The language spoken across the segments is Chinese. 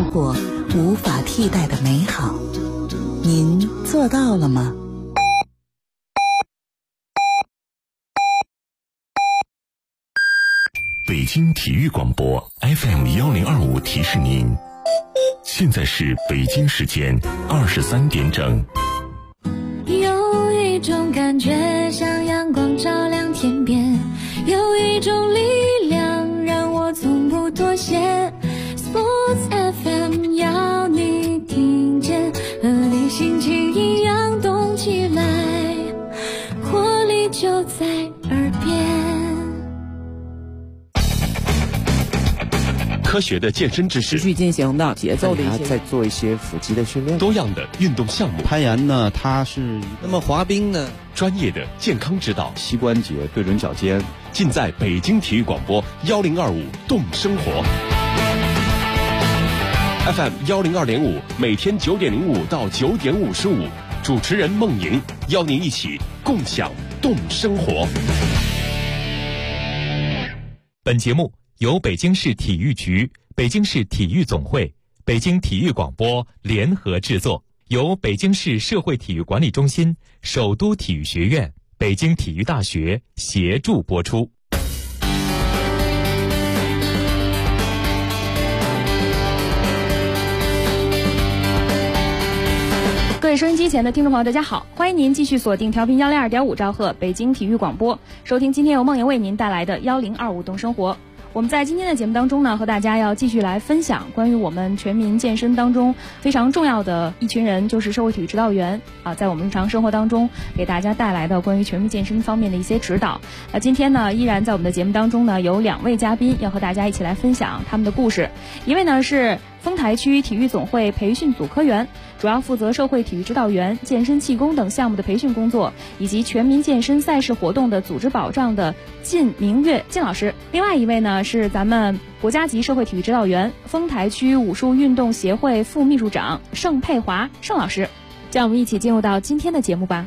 获无法替代的美好。您做到了吗？ 北京体育广播 FM1025 提示您，现在是北京时间23点整。 有一种感觉像阳光照亮天边，有一种力量让我从不妥协。 Sports FM 要你听见，和你心情一样动起来，活力就在耳边。 科学的健身知识， 持续进行的节奏的一些， 再做一些腹肌的训练， 多样的运动项目。 攀岩呢，它是那么滑冰呢， 专业的健康指导， 膝关节对准脚尖， 尽在北京体育广播1025动生活 FM102.5，每天9点05到9点55，主持人孟莹邀您一起共享动生活。 本节目由北京市体育局、北京市体育总会、北京体育广播联合制作，由北京市社会体育管理中心、首都体育学院、北京体育大学协助播出。 各位收音机前的听众朋友，大家好，欢迎您继续锁定调频102.5兆赫北京体育广播，收听今天由梦莹为您带来的1025动生活。我们在今天的节目当中呢，和大家要继续来分享关于我们全民健身当中非常重要的一群人，就是社会体育指导员啊，在我们日常生活当中给大家带来的关于全民健身方面的一些指导。今天呢，依然在我们的节目当中呢，有2位嘉宾要和大家一起来分享他们的故事。一位呢是丰台区体育总会培训组科员，主要负责社会体育指导员、健身气功等项目的培训工作，以及全民健身赛事活动的组织保障的靳明月靳老师。另外一位呢是咱们国家级社会体育指导员、丰台区武术运动协会副秘书长盛佩华盛老师。让我们一起进入到今天的节目吧。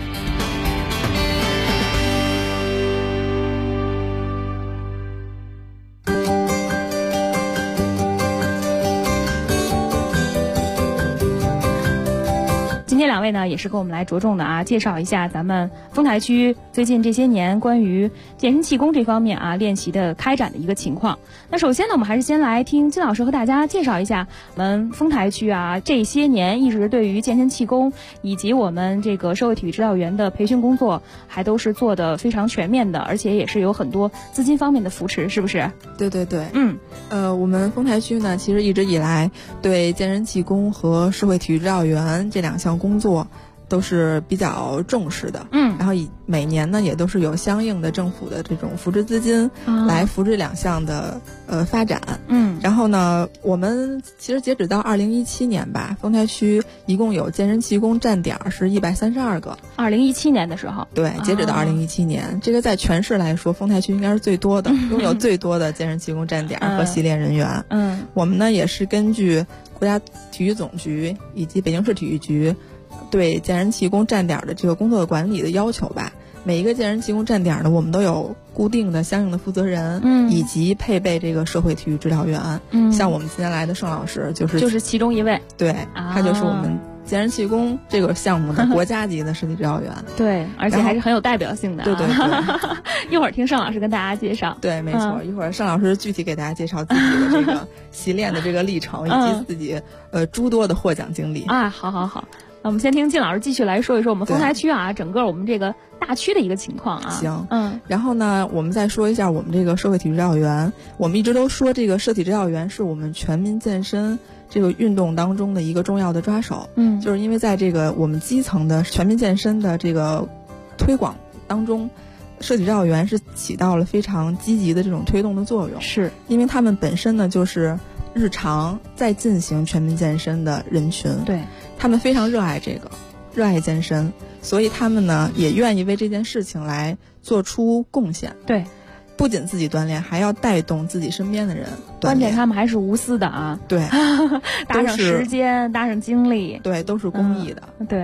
今天2位呢也是跟我们来着重的介绍一下咱们丰台区最近这些年关于健身气功这方面练习的开展的一个情况。那首先呢，我们还是先来听金老师和大家介绍一下我们丰台区这些年一直对于健身气功以及我们这个社会体育指导员的培训工作还都是做的非常全面的，而且也是有很多资金方面的扶持，是不是？ 对对对，我们丰台区呢，其实一直以来对健身气功和社会体育指导员这2项工作都是比较重视的，然后每年呢也都是有相应的政府的这种扶持资金来扶持2项的发展，然后呢，我们其实截止到2017年吧，丰台区一共有健身气功站点是132个。 2017年的时候， 对，截止到2017年，这个在全市来说，丰台区应该是最多的，拥有最多的健身气功站点和习练人员。我们呢也是根据国家体育总局以及北京市体育局对健身气功站点的这个工作管理的要求吧，每一个健身气功站点呢，我们都有固定的相应的负责人，以及配备这个社会体育指导员。像我们今天来的盛老师就是其中一位， 对，他就是我们健身气功这个项目的国家级的实体指导员。 对，而且还是很有代表性的。 对对对， 一会儿听盛老师跟大家介绍。 对，没错，一会儿盛老师具体给大家介绍自己的这个习练的这个历程，以及自己诸多的获奖经历。 好好好。那我们先听靳老师继续来说一说我们丰台区整个我们这个大区的一个情况行，然后呢，我们再说一下我们这个社会体育指导员。我们一直都说这个社体指导员是我们全民健身这个运动当中的一个重要的抓手。就是因为在这个我们基层的全民健身的这个推广当中，社体指导员是起到了非常积极的这种推动的作用。 是因为他们本身呢就是日常在进行全民健身的人群， 对， 他们非常热爱这个，热爱健身，所以他们呢也愿意为这件事情来做出贡献。 对， 不仅自己锻炼，还要带动自己身边的人锻炼。 关键他们还是无私的对， 搭上时间，搭上精力， 对，都是公益的。 对，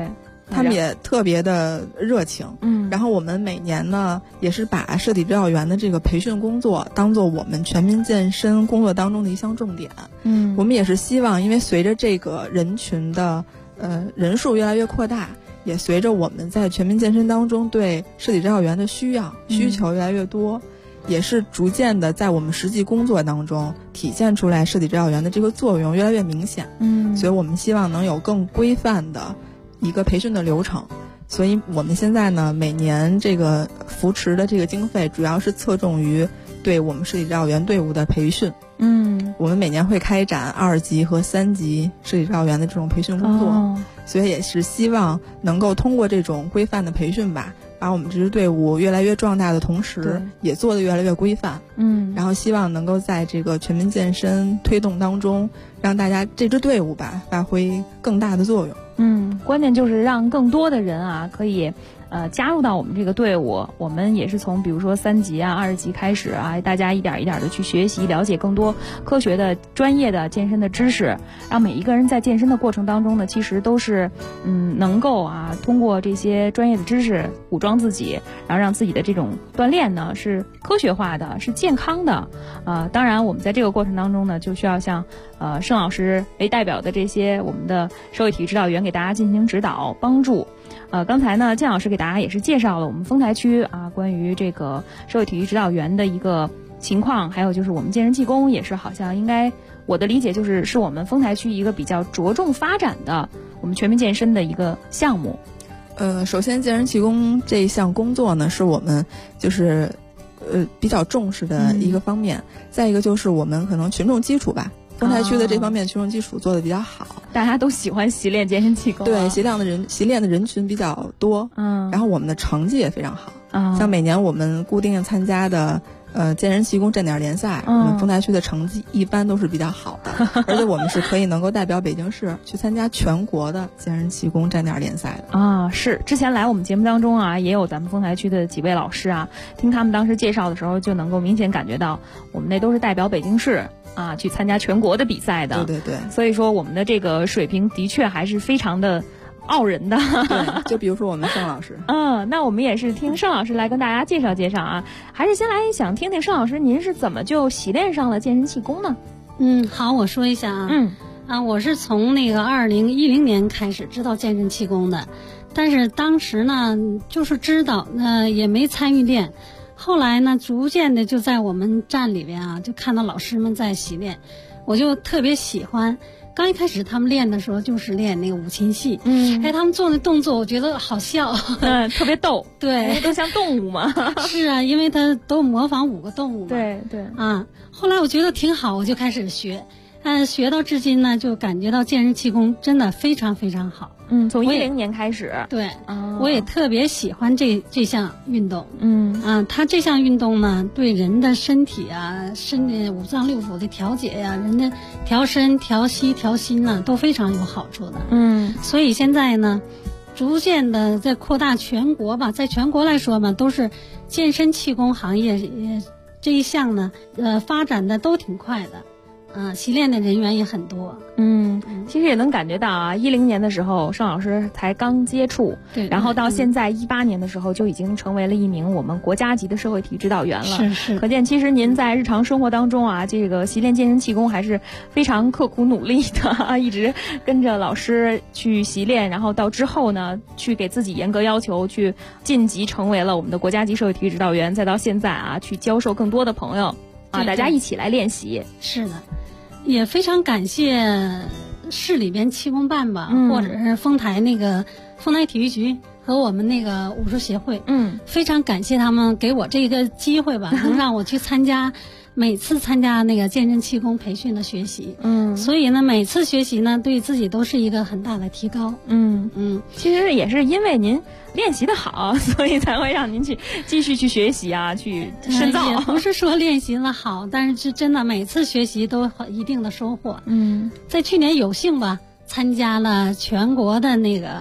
他们也特别的热情。然后我们每年呢也是把摄体指导员的这个培训工作当做我们全民健身工作当中的一项重点。我们也是希望，因为随着这个人群的人数越来越扩大，也随着我们在全民健身当中对摄体指导员的需求越来越多，也是逐渐的在我们实际工作当中体现出来摄体指导员的这个作用越来越明显。所以我们希望能有更规范的一个培训的流程。所以我们现在呢，每年这个扶持的这个经费主要是侧重于对我们摄体指导员队伍的培训。我们每年会开展2级和3级摄体指导员的这种培训工作。所以也是希望能够通过这种规范的培训吧，把我们这支队伍越来越壮大的同时，也做得越来越规范。然后希望能够在这个全民健身推动当中，让大家这支队伍吧发挥更大的作用。 关键就是让更多的人啊可以加入到我们这个队伍。我们也是从比如说3级啊、20级开始啊，大家一点一点的去学习，了解更多科学的、专业的健身的知识，让每一个人在健身的过程当中呢，其实都是能够通过这些专业的知识武装自己，然后让自己的这种锻炼呢是科学化的，是健康的。当然我们在这个过程当中呢，就需要像盛老师为代表的这些我们的社会体育指导员给大家进行指导帮助。刚才呢，建老师给大家也是介绍了我们丰台区关于这个社会体育指导员的一个情况，还有就是我们健身气功也是好像应该，我的理解是我们丰台区一个比较着重发展的我们全民健身的一个项目。 首先健身气功这一项工作呢，是我们就是比较重视的一个方面。再一个就是我们可能群众基础吧，丰台区的这方面群众基础做得比较好， 大家都喜欢习练健身气功。 对，习练的人群比较多。然后我们的成绩也非常好。像每年我们固定参加的健身气功站点联赛，我们丰台区的成绩一般都是比较好的。而且我们是可以能够代表北京市去参加全国的健身气功站点联赛的。 是之前来我们节目当中也有咱们丰台区的几位老师听他们当时介绍的时候，就能够明显感觉到我们那都是代表北京市去参加全国的比赛的。 对。 所以说我们的这个水平的确还是非常的傲人的。 对，就比如说我们盛老师。 那我们也是听盛老师来跟大家介绍介绍还是先来想听听盛老师您是怎么就习练上了健身气功呢？ 好，我说一下我是从那个2010年开始知道健身气功的，但是当时呢就是知道也没参与练。后来呢逐渐的就在我们站里边就看到老师们在习练，我就特别喜欢。刚一开始他们练的时候就是练那个五禽戏，他们做的动作我觉得好笑， 特别逗， 对， 都像动物嘛。 是因为他都模仿5个动物嘛。 对。 后来我觉得挺好，我就开始学，学到至今呢，就感觉到健身气功真的非常非常好。 从2010年开始， 对，我也特别喜欢这项运动。它这项运动呢，对人的身体五脏六腑的调节人的调身、调息、调心都非常有好处的。所以现在呢，逐渐的在扩大全国吧，在全国来说嘛，都是健身气功行业这一项呢，发展的都挺快的。习练的人员也很多。 其实也能感觉到10年的时候盛老师才刚接触， 对， 然后到现在18年的时候就已经成为了一名我们国家级的社会体育指导员了。 是。 可见其实您在日常生活当中这个习练健身气功还是非常刻苦努力的一直跟着老师去习练，然后到之后呢去给自己严格要求，去晋级成为了我们的国家级社会体育指导员，再到现在去教授更多的朋友大家一起来练习。 是的，也非常感谢市里边气功办吧，或者是丰台体育局和我们那个武术协会，非常感谢他们给我这个机会吧，能让我去每次参加那个健身气功培训的学习。所以呢每次学习呢对自己都是一个很大的提高。 其实也是因为您练习的好，所以才会让您去继续去学习去深造。 也不是说练习的好，但是真的每次学习都有一定的收获。在去年有幸吧参加了全国的那个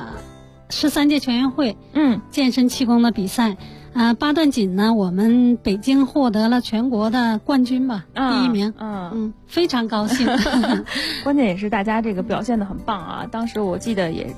13届全运会健身气功的比赛。八段锦呢我们北京获得了全国的冠军吧，第1名。非常高兴。 关键也是大家这个表现得很棒当时我记得也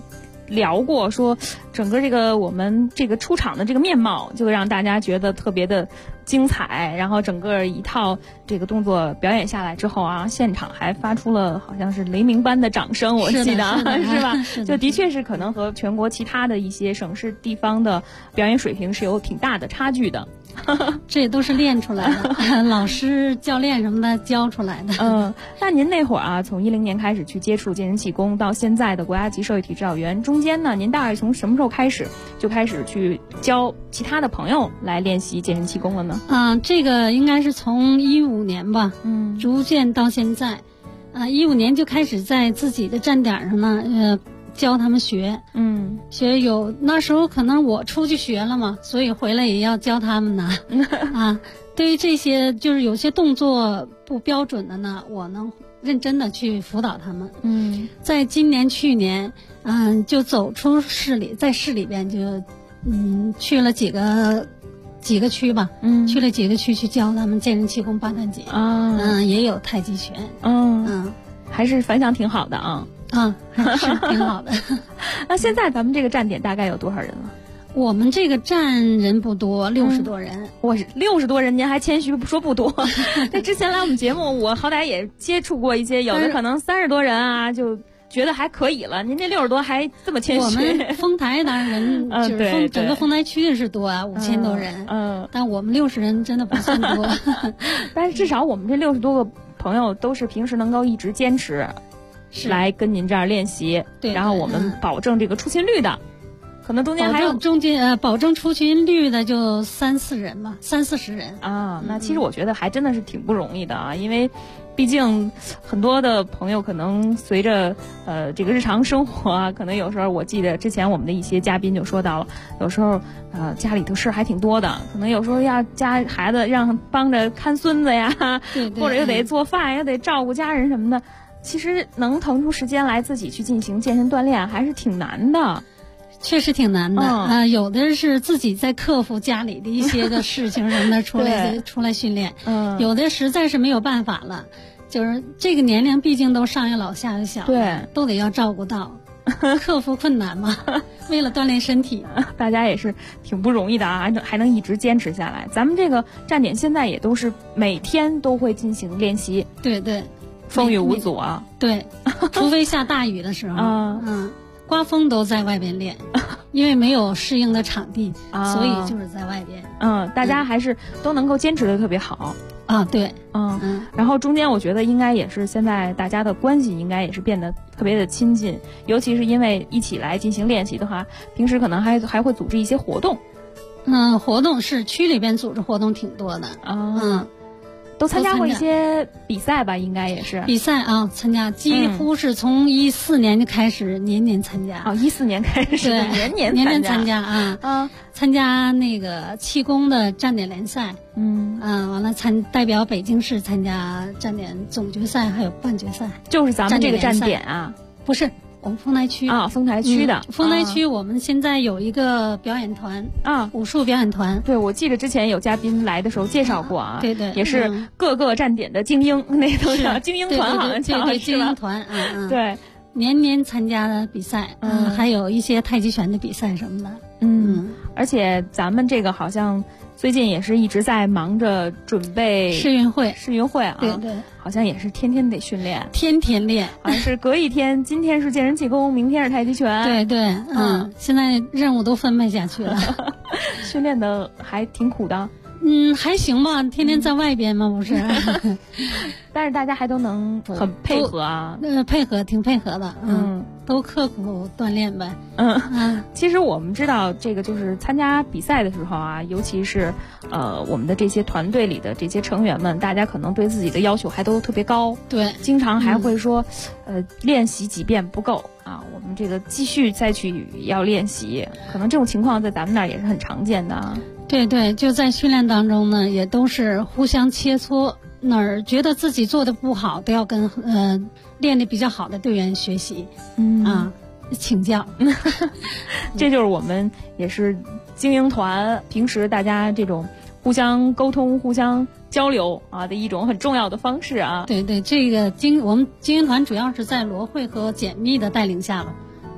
聊过，说整个这个我们这个出场的这个面貌就让大家觉得特别的精彩，然后整个一套这个动作表演下来之后啊，现场还发出了好像是雷鸣般的掌声，我记得是吧？就的确是可能和全国其他的一些省市地方的表演水平是有挺大的差距的。 这也都是练出来的，老师、教练什么的教出来的。 那您那会儿啊，从10年开始去接触健身气功，到现在的国家级社会体育指导员，中间呢，您大概从什么时候开始就开始去教其他的朋友来练习健身气功了呢？ 这个应该是从15年吧，逐渐到现在，15年就开始在自己的站点上呢，教他们学，学有那时候可能我出去学了嘛，所以回来也要教他们呢。对于这些就是有些动作不标准的呢，我能认真的去辅导他们。在今年、去年，就走出市里，在市里边就，去了几个区吧，去了几个区去教他们健身气功、八段锦，也有太极拳， 还是反响挺好的啊。 还是挺好的。 那现在咱们这个站点大概有多少人了？ 我们这个站人不多，60多人。 我是60多人，您还谦虚说不多。在之前来我们节目，我好歹也接触过一些，有的可能30多人啊，就觉得还可以了。您这60多还这么谦虚。 我们丰台当然人就是整个丰台区是多啊，5000多人。但我们60人真的不算多。 但是至少我们这60多个朋友都是平时能够一直坚持来跟您这儿练习， 对， 然后我们保证这个出勤率的，可能中间还有保证出勤率的就30-40人吧，30-40人啊。那其实我觉得还真的是挺不容易的啊，因为毕竟很多的朋友可能随着这个日常生活啊，可能有时候我记得之前我们的一些嘉宾就说到了，有时候家里头事还挺多的，可能有时候要家孩子让帮着看孙子呀， 对， 或者又得做饭，又得照顾家人什么的。其实能腾出时间来自己去进行健身锻炼还是挺难的， 确实挺难的。有的是自己在克服家里的一些个事情什么的出来训练，有的实在是没有办法了，就是这个年龄毕竟都上有老下有小， 对， 都得要照顾到，克服困难嘛。为了锻炼身体， 大家也是挺不容易的啊，还能一直坚持下来。咱们这个站点现在也都是每天都会进行练习， 对对。 风雨无阻啊， 对，除非下大雨的时候，刮风都在外边练，因为没有适应的场地，所以就是在外边。 大家还是都能够坚持的特别好啊，对， 然后中间我觉得应该也是现在大家的关系应该也是变得特别的亲近，尤其是因为一起来进行练习的话，平时可能还会组织一些活动。 活动是区里边组织活动挺多的都参加过一些比赛吧，应该也是比赛啊，参加几乎是从14年就开始年年参加。 14年开始年年参加啊，参加那个气功的站点联赛，完了代表北京市参加站点总决赛还有半决赛。 就是咱们这个站点啊， 不是。我们丰台区丰台区的丰台区，我们现在有一个表演团武术表演团。 对，我记得之前有嘉宾来的时候介绍过啊， 对对， 也是各个站点的精英，那都叫精英团，好像叫对精英团， 对， 年年参加的比赛，还有一些太极拳的比赛什么的， 而且咱们这个好像最近也是一直在忙着准备世运会啊， 对对， 好像也是天天得训练， 天天练， 好像是隔一天，今天是健身气功，明天是太极拳， 对对，现在任务都分配下去了， 训练的还挺苦的。 还行吧，天天在外边嘛，不是。 但是大家还都能很配合啊， 挺配合的，都刻苦锻炼呗。 其实我们知道，这个就是参加比赛的时候啊，尤其是我们的这些团队里的这些成员们，大家可能对自己的要求还都特别高， 对， 经常还会说，练习几遍不够啊，我们这个继续再去要练习，可能这种情况在咱们那儿也是很常见的啊。 对对，就在训练当中呢，也都是互相切磋，哪儿觉得自己做的不好，都要跟练得比较好的队员学习，请教。 这就是我们也是精英团，平时大家这种互相沟通、互相交流啊的一种很重要的方式啊。 对对，这个我们精英团主要是在罗慧和简密的带领下吧，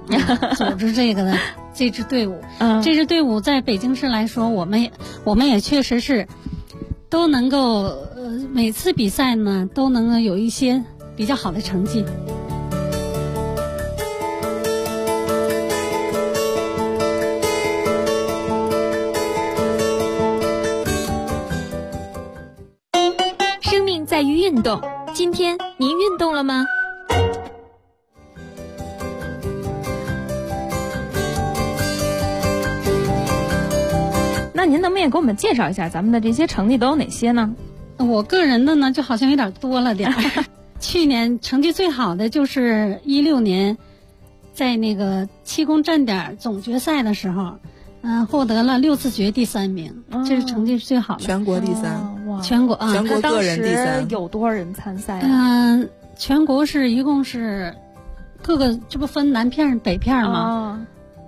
组织这支队伍。这支队伍在北京市来说，我们也确实是都能够每次比赛呢都能够有一些比较好的成绩。 生命在于运动，今天您运动了吗？ 那您能不能也给我们介绍一下咱们的这些成绩都有哪些呢？ 我个人的呢就好像有点多了点去年成绩最好的就是16年在那个气功站点总决赛的时候，获得了6次决第3名，这是成绩最好的， 全国第3， 哇， 全国全国个人第3。 有多少人参赛啊？ 全国一共是各个，这不分南片北片吗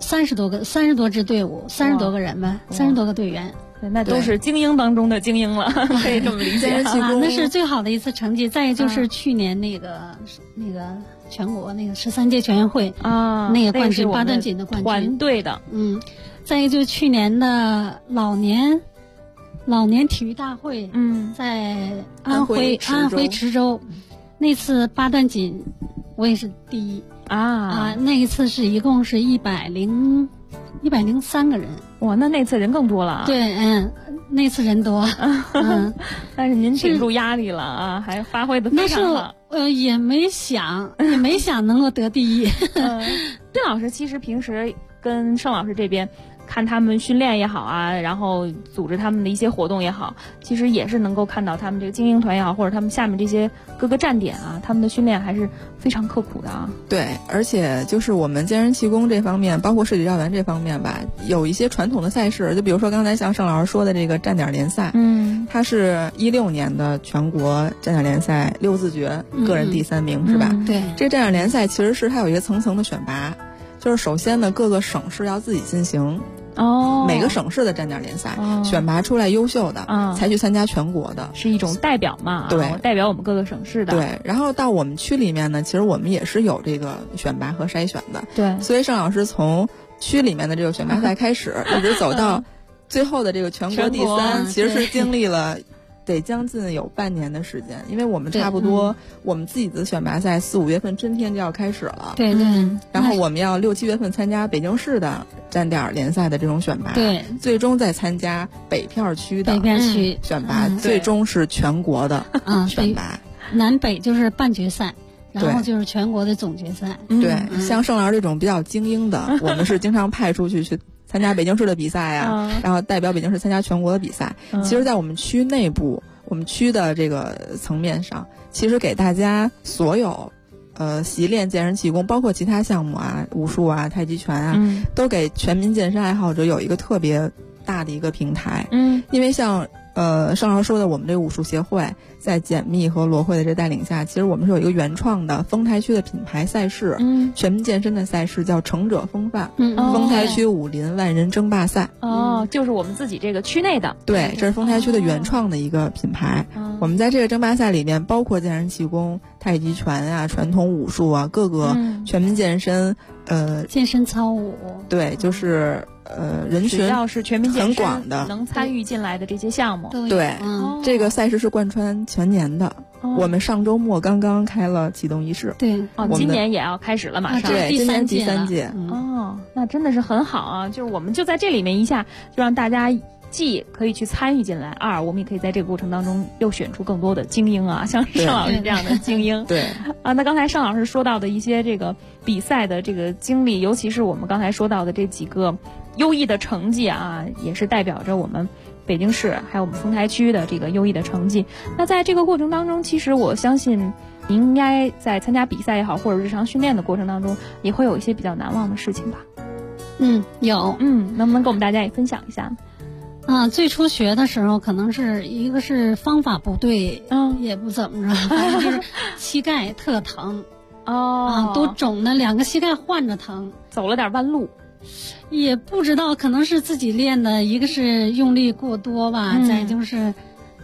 ？30多支队伍，30多个人吧，30多个队员。 对，那都是精英当中的精英了，可以这么理解。 那是最好的一次成绩。再就是去年那个全国那个13届全运会那个冠军8段锦的冠军， 团队的。 再一个就是去年的老年体育大会，在安徽池州，那次8段锦我也是第一那一次一共是103个人。 哇，那次人更多了。 对，那次人多， 但是您顶住压力了啊，还发挥得非常好。 也没想能够得第一。 丁老师其实平时跟盛老师这边看他们训练也好啊，然后组织他们的一些活动也好，其实也是能够看到他们这个精英团也好，或者他们下面这些各个站点啊，他们的训练还是非常刻苦的啊。 对，而且就是我们健身气功这方面，包括射击绕员这方面吧，有一些传统的赛事，就比如说刚才像盛老师说的这个站点联赛，它是16年的全国站点联赛6字决，个人第3名是吧？ 对， 这站点联赛其实是它有一个层层的选拔，就是首先呢各个省市要自己进行。每个省市的站点联赛选拔出来优秀的才去参加全国的， 是一种代表嘛？ 对， 代表我们各个省市的。 对，然后到我们区里面呢，其实我们也是有这个选拔和筛选的。 对， 所以盛老师从区里面的这个选拔赛开始，一直走到最后的这个全国第3，其实是经历了得将近有半年的时间，因为我们差不多我们自己的选拔赛4、5月份春天就要开始了。 对对。 然后我们要6、7月份参加北京市的站点联赛的这种选拔， 对， 最终再参加北片区的选拔，最终是全国的选拔。 南北就是半决赛，然后就是全国的总决赛。 对，像盛老师这种比较精英的，我们是经常派出去参加北京市的比赛啊，然后代表北京市参加全国的比赛。其实在我们区内部，我们区的这个层面上，其实给大家所有习练健身气功，包括其他项目啊，武术啊、太极拳啊，都给全民健身爱好者有一个特别大的一个平台。因为像盛老师说的，我们这个武术协会在简密和罗慧的这带领下，其实我们是有一个原创的丰台区的品牌赛事，全民健身的赛事叫成者风范，丰台区武林万人争霸赛。 就是我们自己这个区内的。 对，这是丰台区的原创的一个品牌。我们在这个争霸赛里面，包括健身气功、太极拳啊、传统武术啊，各个全民健身， 健身操舞。 对，就是人群只要是全民健身很广的， 能参与进来的这些项目。 对，这个赛事是贯穿全年的。我们上周末刚刚开了启动仪式。 对， 今年也要开始了，马上。 对，今年第3届。 那真的是很好啊！就是我们就在这里面一下就让大家既可以去参与进来，2我们也可以在这个过程当中又选出更多的精英啊，像盛老师这样的精英。 对那刚才盛老师说到的一些这个比赛的这个经历，尤其是我们刚才说到的这几个优异的成绩啊，也是代表着我们北京市还有我们丰台区的这个优异的成绩。那在这个过程当中，其实我相信您应该在参加比赛也好，或者日常训练的过程当中，也会有一些比较难忘的事情吧？ 有。 能不能跟我们大家也分享一下？ 最初学的时候，可能是一个是方法不对，也不怎么着，反正就是膝盖特疼，都肿的2个膝盖换着疼， 走了点弯路， 也不知道，可能是自己练的，一个是用力过多吧，再就是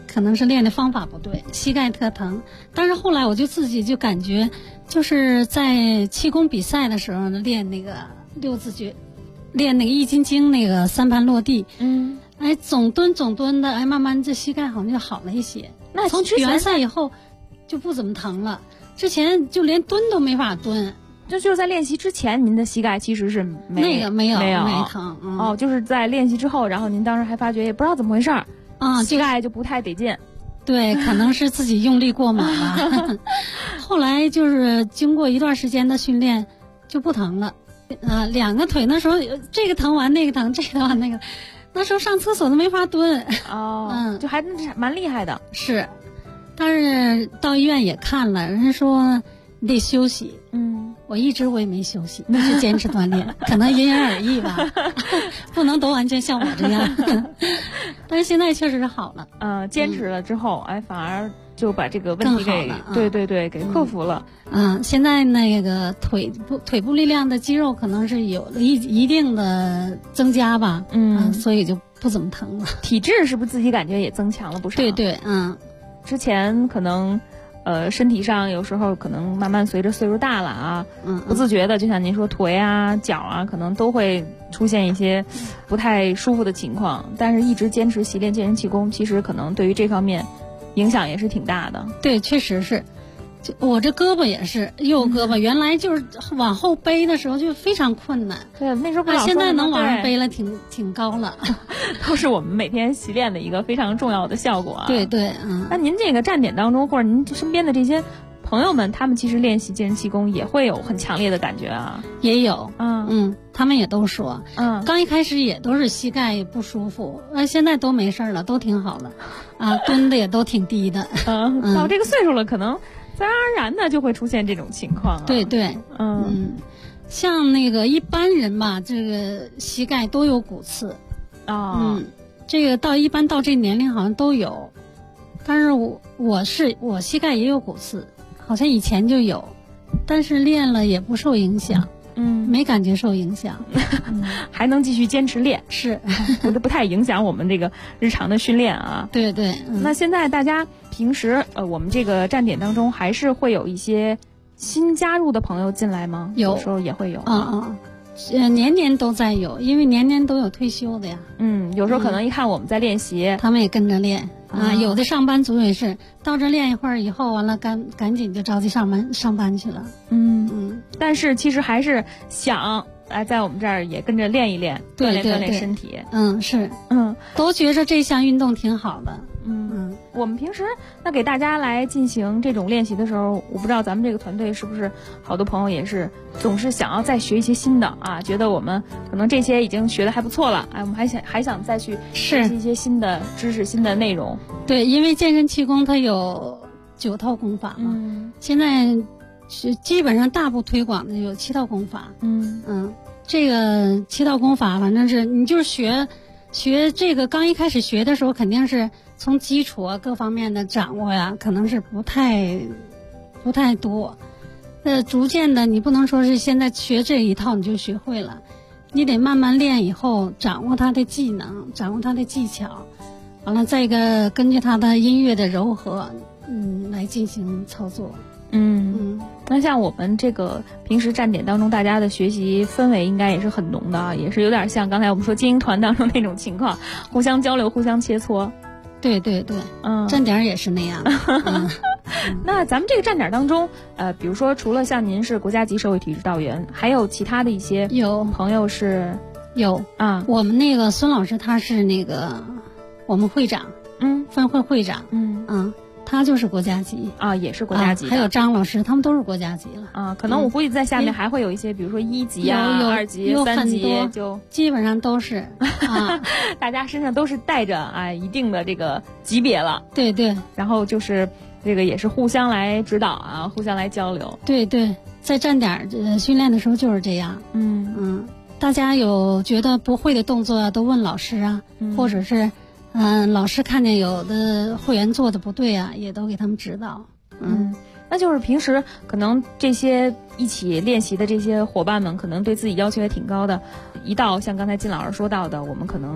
可能是练的方法不对，膝盖特疼。但是后来我就自己就感觉，就是在气功比赛的时候呢，练那个六字诀，练那个易筋经那个三盘落地，哎，总蹲的，哎，慢慢这膝盖好像就好了一些。 那从比完赛以后就不怎么疼了，之前就连蹲都没法蹲。 就是在练习之前，您的膝盖其实是没疼、 哦，就是在练习之后，然后您当时还发觉也不知道怎么回事儿啊，膝盖就不太得劲。 对，可能是自己用力过猛了。后来就是经过一段时间的训练，就不疼了。两个腿那时候这个疼完那个疼，这个疼完那个，那时候上厕所都没法蹲。 哦，就还蛮厉害的。 是，但是到医院也看了，人家说你得休息。我也没休息，那是坚持锻炼，可能因人而异吧，不能都完全像我这样。但是现在确实是好了。 坚持了之后，哎，反而就把这个问题给对给克服了。 现在那个腿部力量的肌肉可能是有了一定的增加吧。所以就不怎么疼了。 体质是不是自己感觉也增强了不少？ 对， 之前可能。身体上有时候可能慢慢随着岁数大了啊，不自觉的，就像您说腿啊、脚啊，可能都会出现一些不太舒服的情况。但是一直坚持习练健身气功，其实可能对于这方面影响也是挺大的。 对，确实是。我这胳膊也是，右胳膊原来就是往后背的时候就非常困难。 对，那时候现在能往上背了，挺高了。 都是我们每天习练的一个非常重要的效果啊。 对， 那您这个站点当中，或者您身边的这些朋友们，他们其实练习健身气功也会有很强烈的感觉啊。 也有，他们也都说，刚一开始也都是膝盖不舒服，现在都没事了，都挺好了，蹲的也都挺低的。 到这个岁数了，可能自然而然的就会出现这种情况。 对，像那个一般人吧，这个膝盖都有骨刺。这个一般到这年龄好像都有，但是我膝盖也有骨刺，好像以前就有，但是练了也不受影响。没感觉受影响。 还能继续坚持练， 是不太影响我们这个日常的训练啊。 对， 那现在大家平时我们这个站点当中还是会有一些新加入的朋友进来吗？有时候也会有年年都在有，因为年年都有退休的呀。 有时候可能一看我们在练习， 他们也跟着练有的上班族也是到这练一会儿以后，完了赶紧就着急上班去了。 但是其实还是想在我们这儿也跟着练一练，锻炼身体。 是，都觉着这项运动挺好的。 我们平时那给大家来进行这种练习的时候，我不知道咱们这个团队是不是好多朋友也是总是想要再学一些新的啊，觉得我们可能这些已经学的还不错了，我们还想再去学习一些新的知识、新的内容。 对，因为健身气功它有9套功法嘛，现在是基本上大部推广的有7套功法。这个7套功法，反正是你就是学这个，刚一开始学的时候肯定是从基础各方面的掌握呀，可能是不太多。逐渐的，你不能说是现在学这一套你就学会了，你得慢慢练，以后掌握它的技能，掌握它的技巧，完了再一个根据它的音乐的柔和，来进行操作。 那像我们这个平时站点当中，大家的学习氛围应该也是很浓的，也是有点像刚才我们说精英团当中那种情况，互相交流，互相切磋。 对，站点也是那样。 那咱们这个站点当中，比如说除了像您是国家级社会体育指导员，还有其他的一些朋友是有我们那个孙老师他是那个我们会长，分会会长，他就是国家级也是国家级的。 还有张老师，他们都是国家级了可能我估计在下面还会有一些，比如说1级2级、3级，就基本上都是大家身上都是带着一定的这个级别了。 对， 然后就是这个也是互相来指导互相来交流。 对，在站点训练的时候就是这样。大家有觉得不会的动作都问老师或者是老师看见有的会员做的不对也都给他们指导。 那就是平时可能这些一起练习的这些伙伴们，可能对自己要求也挺高的。一到像刚才金老师说到的，我们可能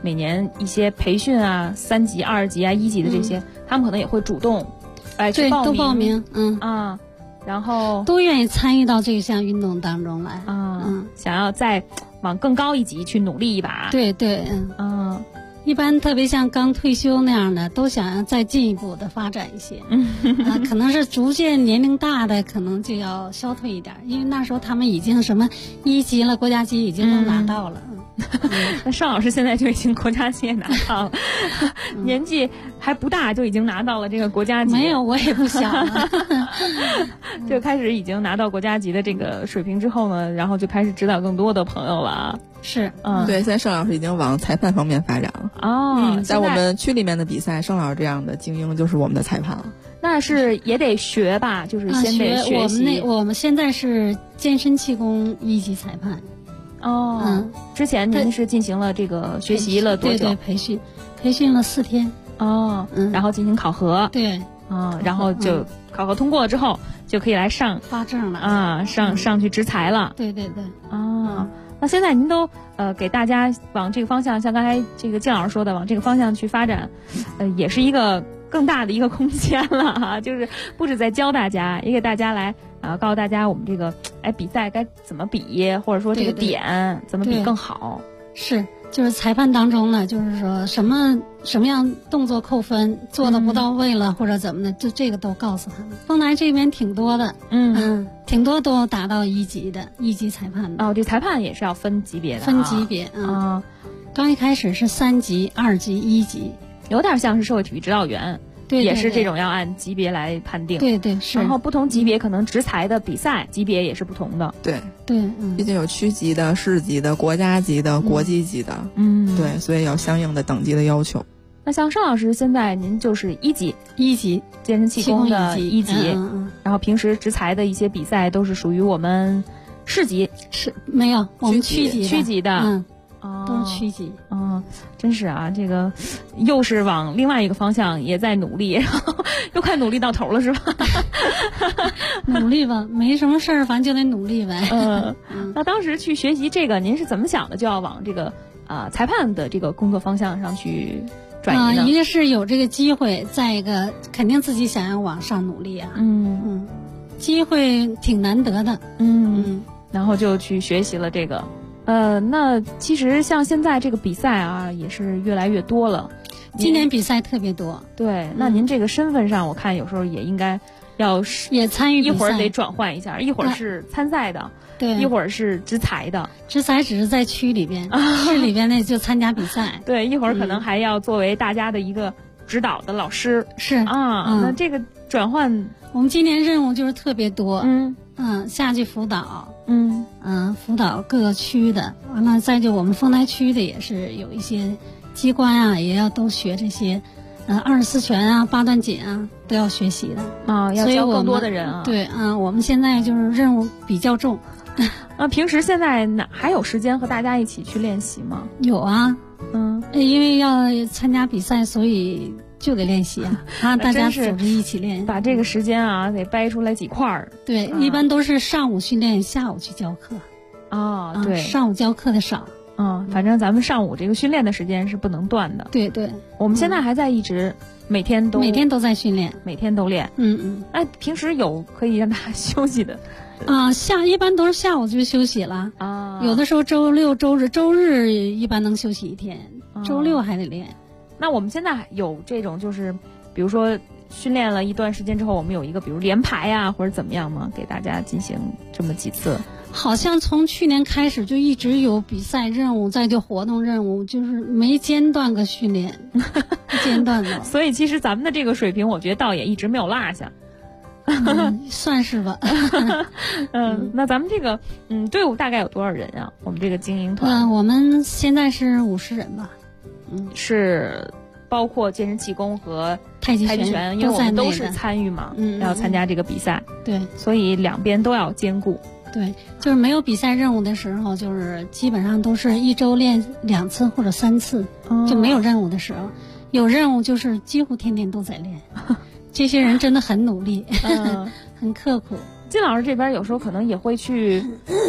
每年一些培训啊，3级、2级啊、1级的这些，他们可能也会主动去报名， 都报名， 然后都愿意参与到这项运动当中来想要再往更高一级去努力一把。 对，一般特别像刚退休那样的，都想要再进一步的发展一些。可能是逐渐年龄大的，可能就要消退一点，因为那时候他们已经什么1级了，国家级已经都拿到了。 那邵老师现在就已经国家级也拿到了，年纪还不大就已经拿到了这个国家级。 没有，我也不小了。 就开始已经拿到国家级的这个水平之后呢，然后就开始指导更多的朋友了。 是， 对，现在盛老师已经往裁判方面发展了。在我们区里面的比赛，盛老师这样的精英就是我们的裁判了。 那是也得学吧，就是先得学习。 我们现在是健身气功1级裁判。 之前您是进行了这个学习了多久？ 对，培训了4天。 然后进行考核。 对。 然后就考核通过了之后，就可以来发证了上去执裁了。 对。 那现在您都给大家往这个方向，像刚才这个靳老师说的，往这个方向去发展，也是一个更大的一个空间了哈。就是不止在教大家，也给大家来告诉大家我们这个比赛该怎么比，或者说这个点怎么比更好。 是。就是裁判当中呢，就是说什么样动作扣分，做的不到位了或者怎么的，就这个都告诉他们。丰台这边挺多的，挺多都达到1级的1级裁判的。 这裁判也是要分级别的。 分级别刚一开始是3级、2级、1级， 有点像是社会体育指导员。 对， 也是这种要按级别来判定。 对，是。 然后不同级别可能执裁的比赛级别也是不同的。 对， 毕竟有区级的、市级的、国家级的、国际级的。对，所以有相应的等级的要求。 那像盛老师现在您就是1级健身气功的1级，然后平时执裁的一些比赛都是属于我们市级。 是没有，我们区级的。都是区级。 真是啊，这个又是往另外一个方向也在努力，然后又快努力到头了是吧？ 努力吧，没什么事儿，反正就得努力呗。 那当时去学习这个，您是怎么想的？就要往这个裁判的这个工作方向上去转移呢？ 一个是有这个机会，再一个肯定自己想要往上努力啊。机会挺难得的。 然后就去学习了这个。那其实像现在这个比赛啊，也是越来越多了。 今年比赛特别多。 对，那您这个身份上，我看有时候也应该也参与比赛， 一会儿得转换一下，一会儿是参赛的， 对， 一会儿是执裁的。 执裁只是在区里边，市里边那就参加比赛。 对，一会儿可能还要作为大家的一个指导的老师。 是那这个转换， 我们今年任务就是特别多。下去辅导。辅导各个区的，完了再就我们丰台区的也是有一些机关啊，也要都学这些，24拳啊、8段锦啊都要学习的。 要教更多的人啊。 对，我们现在就是任务比较重。 平时现在还有时间和大家一起去练习吗？ 有啊。因为要参加比赛，所以就得练习啊！大家组织一起练， 把这个时间啊得掰出来几块儿。 对，一般都是上午训练，下午去教课。 对， 上午教课的少。 反正咱们上午这个训练的时间是不能断的。 对， 我们现在还在一直每天都在训练， 每天都练。平时有可以让他休息的。 一般都是下午就休息了。有的时候周六、周日一般能休息1天，周六还得练。 那我们现在有这种就是比如说训练了一段时间之后，我们有一个比如连排啊或者怎么样吗？给大家进行这么几次。 好像从去年开始就一直有比赛任务，再就活动任务，就是没间断个训练，不间断的。 所以其实咱们的这个水平，我觉得倒也一直没有落下。 算是吧。 那咱们这个队伍大概有多少人啊？我们这个精英团， 我们现在是50人吧。 是包括健身气功和太极拳，因为我们都是参与嘛，要参加这个比赛。 对， 所以两边都要兼顾。 对，就是没有比赛任务的时候，就是基本上都是1周练2次或者3次，就没有任务的时候。有任务就是几乎天天都在练。这些人真的很努力，很刻苦。 金老师这边有时候可能也会去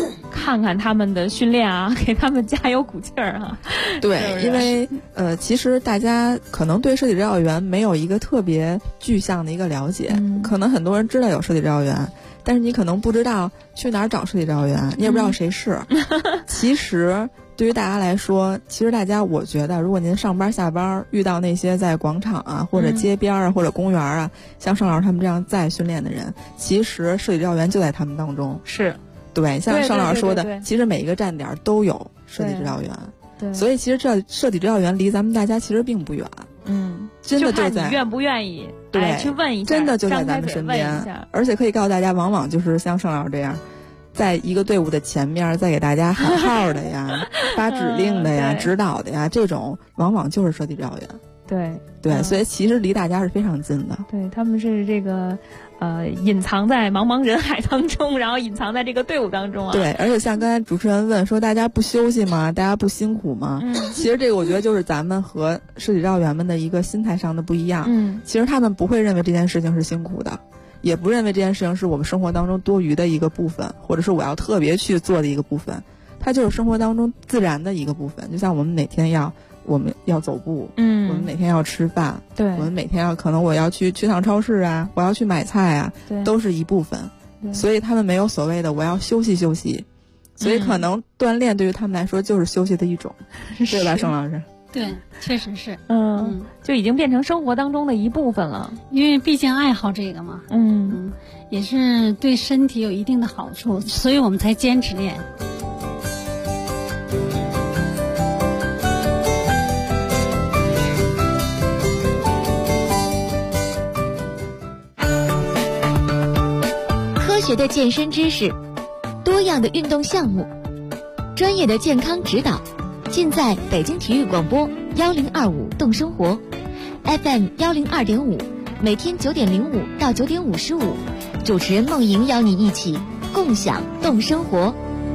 看看他们的训练啊，给他们加油鼓劲儿啊。 对， 是不是因为其实大家可能对设计指导员没有一个特别具象的一个了解，可能很多人知道有设计指导员，但是你可能不知道去哪儿找设计指导员，你也不知道谁是。其实对于大家来说，我觉得如果您上班下班遇到那些在广场啊或者街边啊或者公园啊，像盛老师他们这样在训练的人，其实设计指导员就在他们当中。 是， 对，像盛老师说的， 对， 其实每一个站点都有设计指导员。 对， 所以其实这设计指导员离咱们大家其实并不远。真的就看你愿不愿意对去问一下， 真的就在咱们身边，而且可以告诉大家，往往就是像盛老师这样，在一个队伍的前面，在给大家喊号的呀、发指令的呀、指导的呀，这种往往就是设计指导员。对，所以其实离大家是非常近的。 对，他们是这个隐藏在茫茫人海当中，然后隐藏在这个队伍当中啊。 对，而且像刚才主持人问说，大家不休息吗？大家不辛苦吗？其实这个我觉得就是咱们和设计指导员们的一个心态上的不一样。其实他们不会认为这件事情是辛苦的，也不认为这件事情是我们生活当中多余的一个部分，或者是我要特别去做的一个部分，它就是生活当中自然的一个部分。就像我们我们要走步，我们每天要吃饭， 对， 我们每天可能我要去趟超市啊，我要去买菜啊，都是一部分。所以他们没有所谓的我要休息，所以可能锻炼对于他们来说就是休息的一种，对吧，盛老师？ 对，确实是， 就已经变成生活当中的一部分了。 因为毕竟爱好这个嘛，也是对身体有一定的好处，所以我们才坚持练。 科学的健身知识，多样的运动项目，专业的健康指导，尽在北京体育广播1025动生活 FM 102.5，每天9点05到9点55，主持人梦莹邀你一起共享动生活。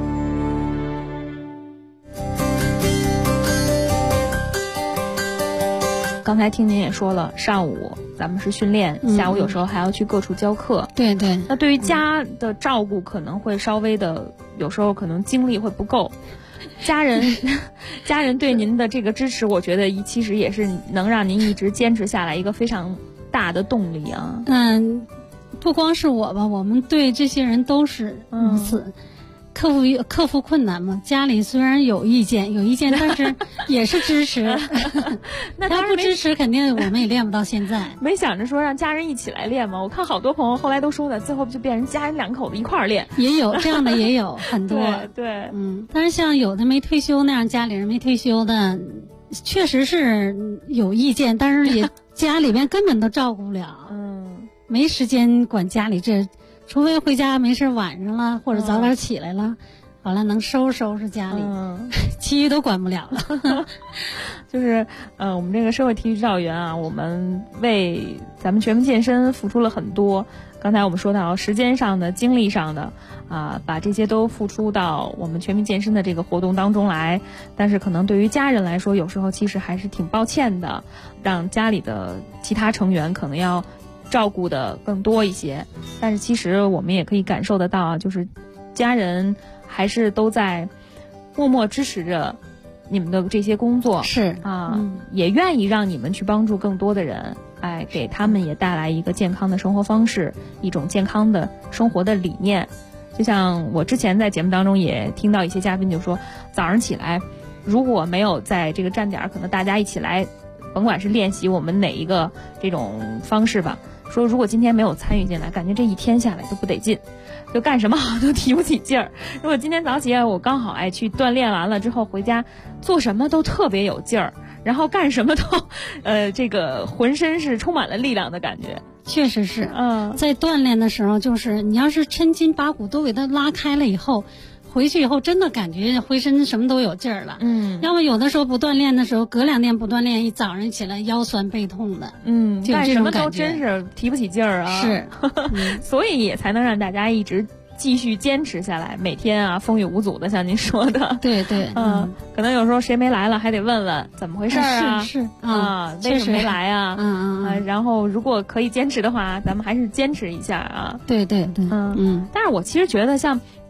刚才听您也说了，上午咱们是训练，下午有时候还要去各处教课。 对。 那对于家的照顾可能会稍微的，有时候可能精力会不够。家人对您的这个支持，我觉得其实也是能让您一直坚持下来一个非常大的动力啊。 不光是我吧，我们对这些人都是如此。克服困难嘛，家里虽然有意见，但是也是支持。 那他不支持，肯定我们也练不到现在。 没想着说让家人一起来练吗？我看好多朋友后来都说的，最后就变成家人两口子一块儿练。 也有这样的，也有很多。 对， 但是像有的没退休那样，家里人没退休的，确实是有意见，但是也家里边根本都照顾不了。没时间管家里这。除非回家没事晚上了，或者早点起来了，好了能收拾家里，其余都管不了了。 就是我们这个社会体育指导员啊，我们为咱们全民健身付出了很多。刚才我们说到时间上的、精力上的把这些都付出到我们全民健身的这个活动当中来。但是可能对于家人来说，有时候其实还是挺抱歉的，让家里的其他成员可能要照顾的更多一些。但是其实我们也可以感受得到啊，就是家人还是都在默默支持着你们的这些工作， 是也愿意让你们去帮助更多的人，给他们也带来一个健康的生活方式，一种健康的生活的理念。就像我之前在节目当中也听到一些嘉宾就说，早上起来如果没有在这个站点，可能大家一起来，甭管是练习我们哪一个这种方式吧，说如果今天没有参与进来，感觉这一天下来都不得劲，就干什么都提不起劲儿。如果今天早起我刚好去锻炼完了之后回家，做什么都特别有劲儿，然后干什么都这个浑身是充满了力量的感觉。 确实是，在锻炼的时候，就是你要是抻筋拔骨都给它拉开了以后，回去以后真的感觉浑身什么都有劲儿了。要么有的时候不锻炼的时候，隔2天不锻炼，一早上起来腰酸背痛的。就干什么都真是提不起劲儿啊。 是， 所以也才能让大家一直继续坚持下来，每天风雨无阻的，像您说的。 对， 可能有时候谁没来了，还得问问怎么回事啊？ 是为什么没来啊？然后如果可以坚持的话，咱们还是坚持一下啊。 对， 但是我其实觉得像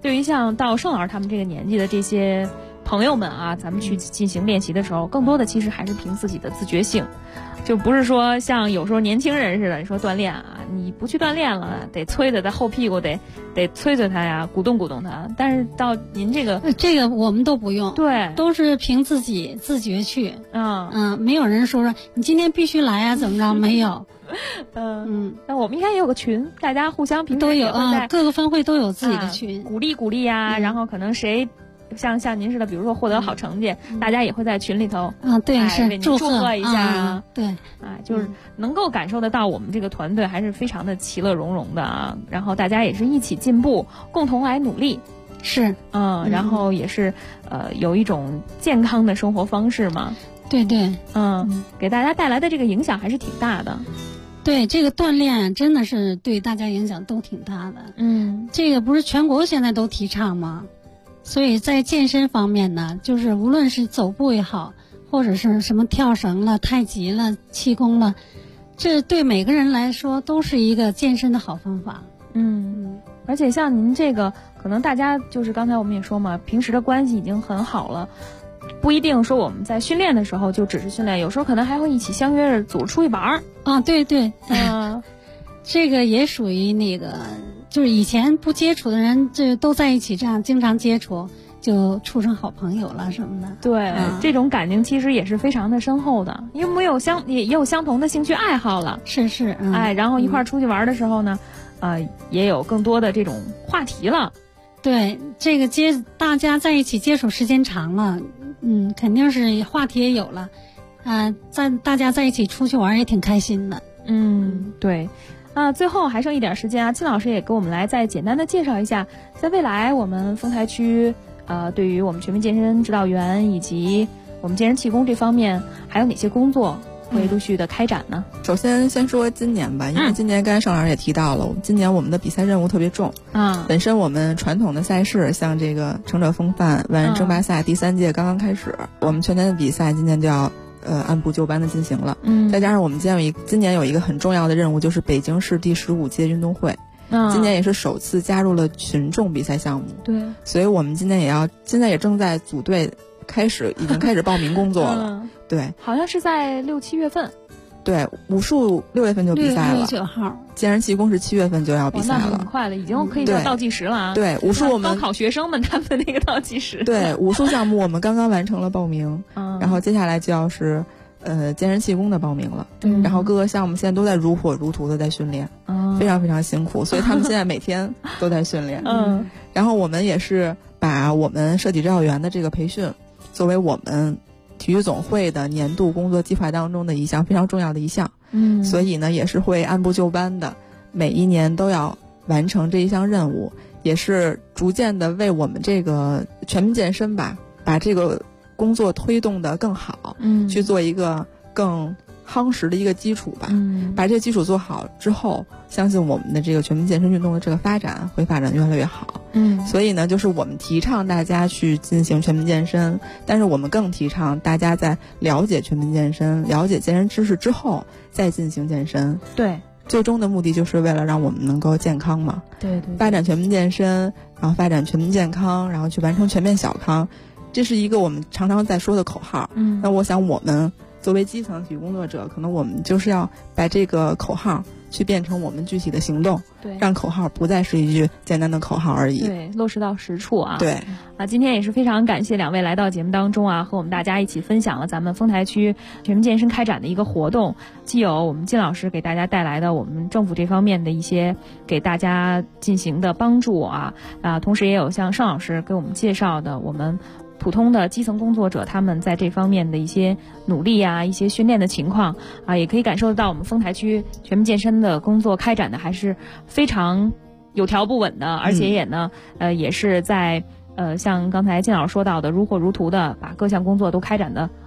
对于像到盛老师他们这个年纪的这些朋友们啊，咱们去进行练习的时候，更多的其实还是凭自己的自觉性，就不是说像有时候年轻人似的，你说锻炼啊，你不去锻炼了，得催的，在后屁股得催他呀，鼓动他。但是到您这个我们都不用， 对， 都是凭自己自觉去，没有人说你今天必须来啊，怎么着？没有。 那我们应该也有个群，大家互相平时都有各个分会都有自己的群， 鼓励呀，然后可能谁像您似的，比如说获得好成绩，大家也会在群里头对，是为您祝贺一下对就是能够感受得到我们这个团队还是非常的其乐融融的啊，然后大家也是一起进步，共同来努力， 是然后也是有一种健康的生活方式嘛， 对， 给大家带来的这个影响还是挺大的。 对，这个锻炼真的是对大家影响都挺大的。这个不是全国现在都提倡吗？所以在健身方面呢，就是无论是走步也好，或者是什么跳绳了、太极了、气功了，这对每个人来说都是一个健身的好方法。 而且像您这个，可能大家就是刚才我们也说嘛，平时的关系已经很好了。不一定说我们在训练的时候就只是训练，有时候可能还会一起相约着组织出去玩儿啊。对，这个也属于那个，就是以前不接触的人，这都在一起，这样经常接触，就处成好朋友了什么的。 对，这种感情其实也是非常的深厚的，因为也有相同的兴趣爱好了。 是， 然后一块儿出去玩的时候呢，也有更多的这种话题了。 对，这个大家在一起接触时间长了，肯定是话题也有了，大家在一起出去玩也挺开心的。 对。最后还剩一点时间啊，金老师也给我们来再简单的介绍一下，在未来我们丰台区对于我们全民健身指导员以及我们健身气功这方面还有哪些工作会陆续的开展呢？ 首先说今年吧，因为今年刚才盛老师也提到了，今年我们的比赛任务特别重本身我们传统的赛事像这个胜者风范万人争霸赛第3届刚刚开始，我们全年的比赛今年就要按部就班的进行了。再加上我们今年有一个很重要的任务，就是北京市第15届运动会，今年也是首次加入了群众比赛项目。 对， 所以我们今年现在也正在组队已经开始报名工作了。对， 好像是在6、7月份。 对，武术6月份就比赛了， 6月9号， 健身气功是7月份就要比赛了， 那很快了，已经可以到倒计时了啊。 对，武术我们高考学生们他们那个倒计时。 对，武术项目我们刚刚完成了报名，然后接下来就要是健身气功的报名了。然后各个项目现在都在如火如荼的在训练，非常非常辛苦，所以他们现在每天都在训练。然后我们也是把我们社体指导员的这个培训作为我们体育总会的年度工作计划当中的一项非常重要的一项。所以呢也是会按部就班的，每一年都要完成这一项任务，也是逐渐的为我们这个全民健身吧，把这个工作推动的更好，去做一个更夯实的一个基础吧。把这个基础做好之后，相信我们的这个全民健身运动的这个发展会发展越来越好。所以呢就是我们提倡大家去进行全民健身，但是我们更提倡大家在了解全民健身、了解健身知识之后再进行健身。 对， 最终的目的就是为了让我们能够健康嘛。 对， 发展全民健身，然后发展全民健康，然后去完成全面小康，这是一个我们常常在说的口号。那我想我们作为基层体育工作者，可能我们就是要把这个口号去变成我们具体的行动， 对， 让口号不再是一句简单的口号而已， 对，落实到实处啊。 对今天也是非常感谢两位来到节目当中啊，和我们大家一起分享了咱们丰台区全民健身开展的一个活动，既有我们金老师给大家带来的我们政府这方面的一些给大家进行的帮助同时也有像盛老师给我们介绍的我们普通的基层工作者他们在这方面的一些努力一些训练的情况也可以感受得到我们丰台区全民健身的工作开展的还是非常有条不紊的，而且也呢也是在像刚才金老师说到的如火如荼的把各项工作都开展的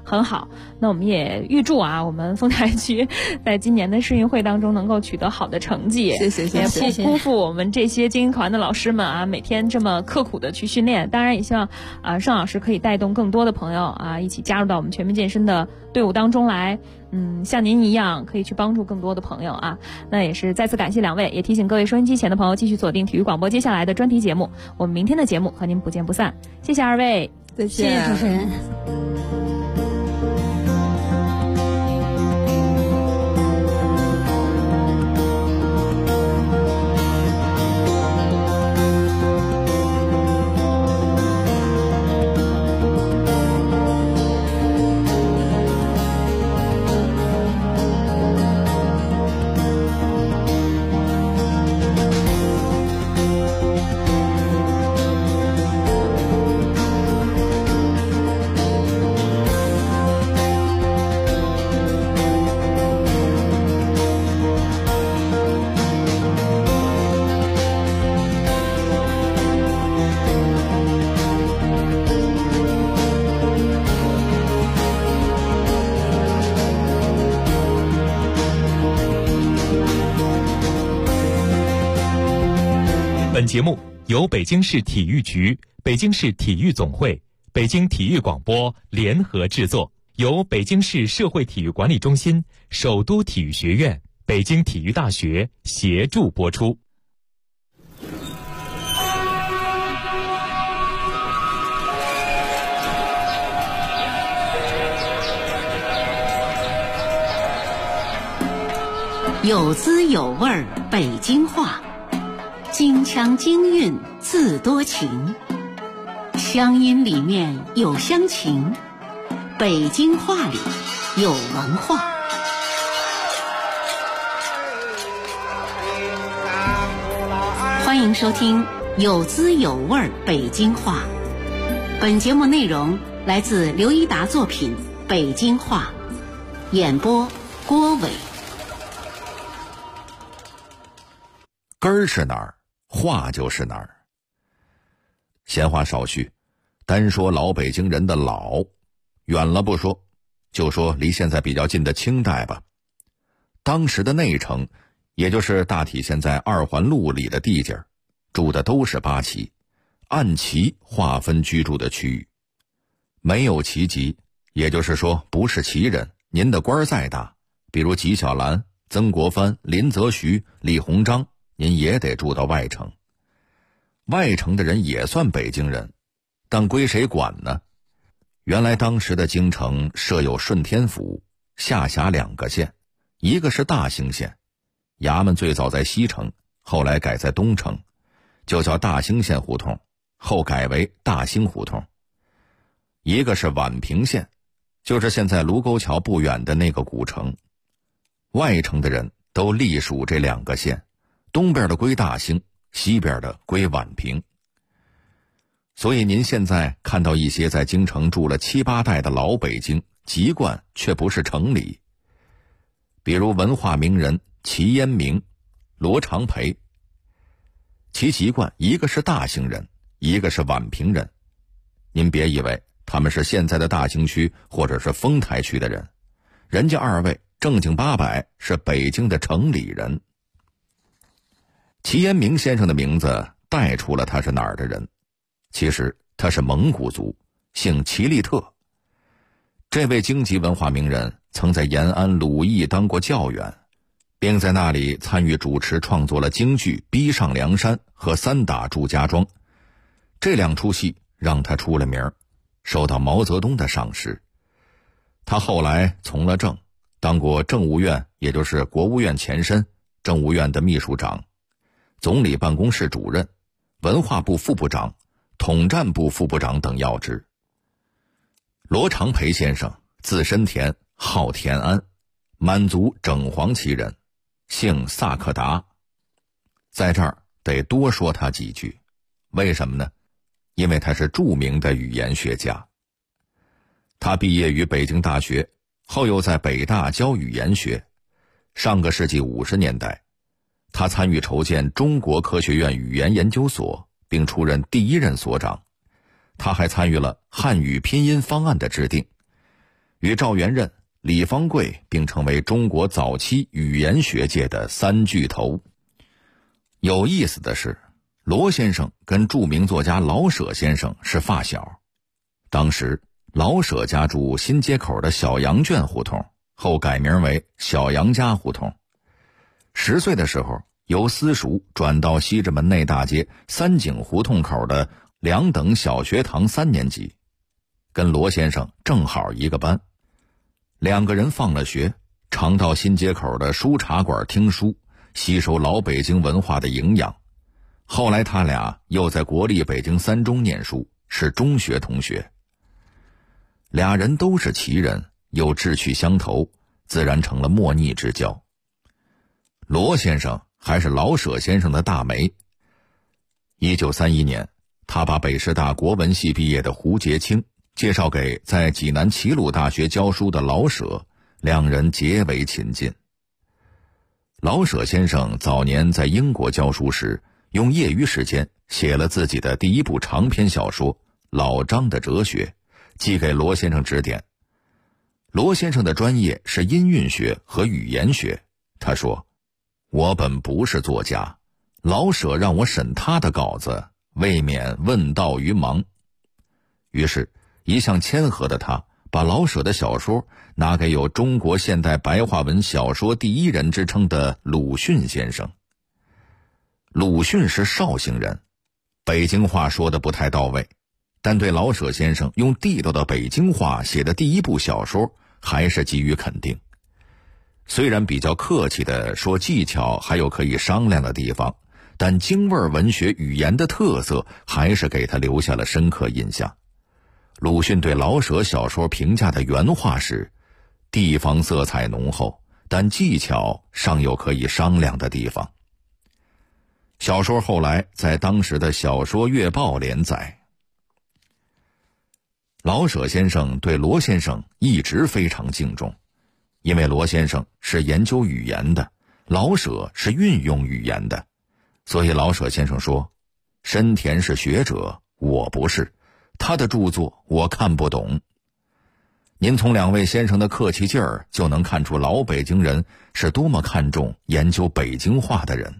很好。那我们也预祝我们丰台区在今年的世运会当中能够取得好的成绩。 谢谢， 也不辜负我们这些精英团的老师们每天这么刻苦的去训练。当然也希望盛老师可以带动更多的朋友一起加入到我们全民健身的队伍当中来。像您一样可以去帮助更多的朋友那也是再次感谢2位，也提醒各位收音机前的朋友继续锁定体育广播接下来的专题节目。我们明天的节目和您不见不散。谢谢2位， 再见。 谢谢主持人。 本节目由北京市体育局、北京市体育总会、北京体育广播联合制作，由北京市社会体育管理中心、首都体育学院、北京体育大学协助播出。 有滋有味儿北京话，京腔京韵自多情，乡音里面有乡情，北京话里有文化。欢迎收听有滋有味儿北京话。本节目内容来自刘一达作品《北京话》，演播郭伟。 根儿是哪儿，话就是哪儿。闲话少叙，单说老北京人的老，远了不说，就说离现在比较近的清代吧。当时的内城，也就是大体现在2环路里的地界，住的都是八旗，按旗划分居住的区域。没有旗籍，也就是说不是旗人，您的官再大，比如纪晓岚、曾国藩、林则徐、李鸿章，您也得住到外城。外城的人也算北京人，但归谁管呢？原来当时的京城设有顺天府，下辖2个县，一个是大兴县，衙门最早在西城，后来改在东城，就叫大兴县胡同，后改为大兴胡同。一个是宛平县，就是现在卢沟桥不远的那个古城。外城的人都隶属这2个县，东边的归大兴，西边的归宛平。所以您现在看到一些在京城住了7、8代的老北京，籍贯却不是城里。比如文化名人齐烟明、罗长培，其籍贯一个是大兴人，一个是宛平人。您别以为他们是现在的大兴区或者是丰台区的人，人家2位正经八百是北京的城里人。齐烟明先生的名字带出了他是哪儿的人，其实他是蒙古族，姓齐利特。这位京籍文化名人曾在延安鲁艺当过教员，并在那里参与主持创作了京剧《逼上梁山》和《三打祝家庄》，这2出戏让他出了名，受到毛泽东的赏识。他后来从了政，当过政务院，也就是国务院前身，政务院的秘书长，总理办公室主任，文化部副部长，统战部副部长等要职。罗长培先生字申田，号田安，满族整黄旗人，姓萨克达。在这儿得多说他几句，为什么呢？因为他是著名的语言学家。他毕业于北京大学，后又在北大教语言学。上个世纪50年代，他参与筹建中国科学院语言研究所，并出任第1任所长。他还参与了汉语拼音方案的制定。 与赵元任、李方贵并成为中国早期语言学界的三巨头。有意思的是，罗先生跟著名作家老舍先生是发小。当时老舍家住新街口的小羊圈胡同，后改名为小杨家胡同。10岁的时候，由私塾转到西直门内大街三井胡同口的2等小学堂3年级，跟罗先生正好一个班。2个人放了学，常到新街口的书茶馆听书，吸收老北京文化的营养。后来他俩又在国立北京3中念书，是中学同学。俩人都是奇人，又志趣相投，自然成了莫逆之交。罗先生还是老舍先生的大媒。1931年，他把北师大国文系毕业的胡洁清介绍给在济南齐鲁大学教书的老舍，两人结为亲近。老舍先生早年在英国教书时，用业余时间写了自己的第一部长篇小说《老张的哲学》，寄给罗先生指点。罗先生的专业是音韵学和语言学，他说：“我本不是作家，老舍让我审他的稿子，未免问道于盲。”于是一向谦和的他把老舍的小说拿给有中国现代白话文小说第一人之称的鲁迅先生。鲁迅是绍兴人，北京话说得不太到位，但对老舍先生用地道的北京话写的第一部小说还是给予肯定。虽然比较客气地说技巧还有可以商量的地方，但京味文学语言的特色还是给他留下了深刻印象。鲁迅对老舍小说评价的原话是：地方色彩浓厚，但技巧尚有可以商量的地方。小说后来在当时的小说月报连载。老舍先生对罗先生一直非常敬重，因为罗先生是研究语言的，老舍是运用语言的，所以老舍先生说：深田是学者，我不是，他的著作我看不懂。您从2位先生的客气劲儿就能看出老北京人是多么看重研究北京话的人。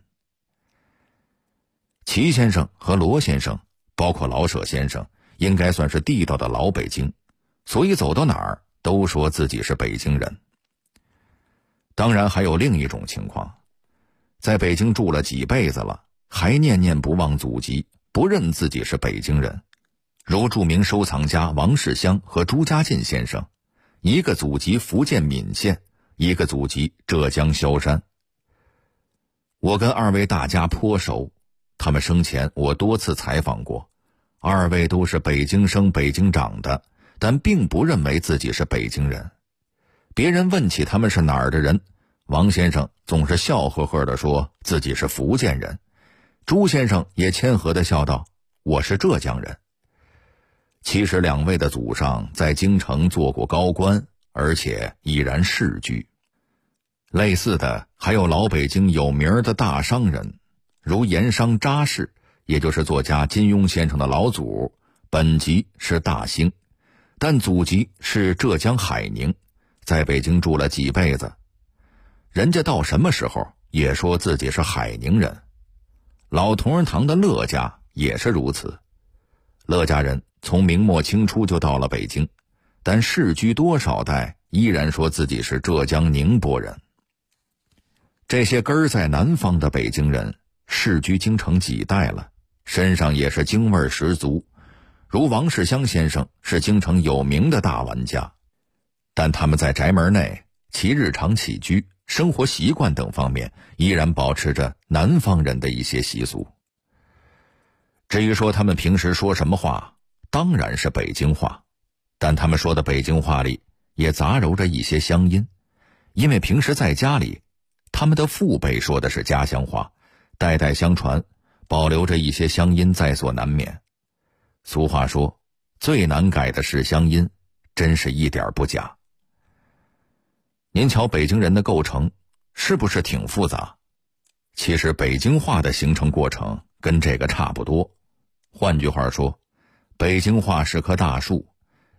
齐先生和罗先生，包括老舍先生，应该算是地道的老北京，所以走到哪儿都说自己是北京人。当然还有另一种情况，在北京住了几辈子了，还念念不忘祖籍，不认自己是北京人，如著名收藏家王世襄和朱家进先生，一个祖籍福建闽县，一个祖籍浙江萧山。我跟2位大家颇熟，他们生前我多次采访过，2位都是北京生北京长的，但并不认为自己是北京人。别人问起他们是哪儿的人，王先生总是笑呵呵地说自己是福建人，朱先生也谦和地笑道：我是浙江人。其实2位的祖上在京城做过高官，而且依然世居。类似的还有老北京有名的大商人，如盐商查氏，也就是作家金庸先生的老祖，本籍是大兴，但祖籍是浙江海宁，在北京住了几辈子。人家到什么时候也说自己是海宁人。老同仁堂的乐家也是如此，乐家人从明末清初就到了北京，但世居多少代依然说自己是浙江宁波人。这些根儿在南方的北京人世居京城几代了，身上也是京味十足，如王世襄先生是京城有名的大玩家，但他们在宅门内其日常起居、生活习惯等方面依然保持着南方人的一些习俗。至于说他们平时说什么话，当然是北京话，但他们说的北京话里也杂糅着一些乡音，因为平时在家里他们的父辈说的是家乡话，代代相传，保留着一些乡音在所难免。俗话说，最难改的是乡音，真是一点不假。您瞧北京人的构成是不是挺复杂？其实北京话的形成过程跟这个差不多。换句话说，北京话是棵大树，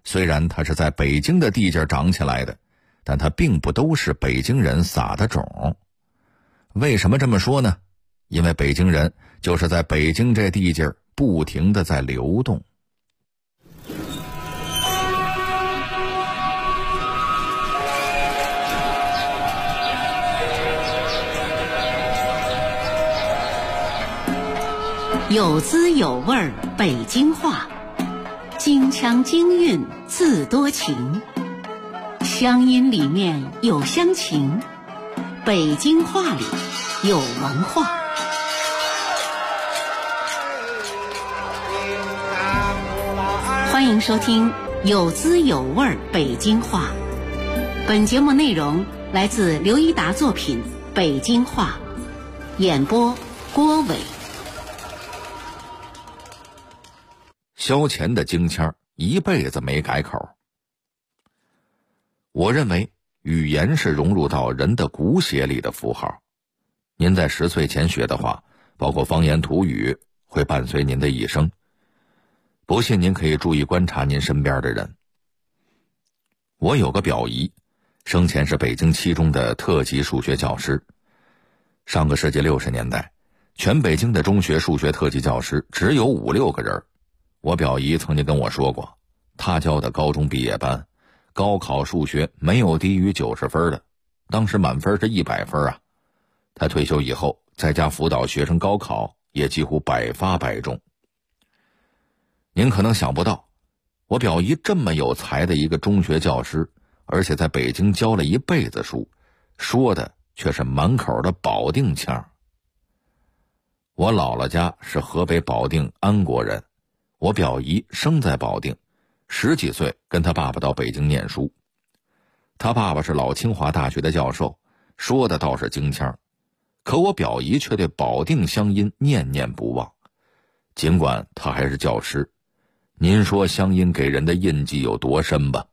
虽然它是在北京的地界长起来的，但它并不都是北京人撒的种。为什么这么说呢？因为北京人就是在北京这地界不停地在流动。 有滋有味北京话，京腔京韵自多情，乡音里面有乡情，北京话里有文化。欢迎收听有滋有味北京话。本节目内容来自刘一达作品《北京话》，演播郭伟。 萧乾的京腔一辈子没改口。我认为语言是融入到人的骨血里的符号。您在10岁前学的话，包括方言土语，会伴随您的一生。不信您可以注意观察您身边的人。我有个表姨，生前是北京七中的特级数学教师。上个世纪60年代，全北京的中学数学特级教师只有5、6个人。我表姨曾经跟我说过，她教的高中毕业班，高考数学没有低于90分的，当时满分是100分啊。她退休以后，在家辅导学生高考，也几乎百发百中。您可能想不到，我表姨这么有才的一个中学教师，而且在北京教了一辈子书，说的却是满口的保定腔。我姥姥家是河北保定安国人，我表姨生在保定，10几岁跟他爸爸到北京念书。他爸爸是老清华大学的教授，说的倒是京腔，可我表姨却对保定乡音念念不忘。尽管他还是教师，您说乡音给人的印记有多深吧？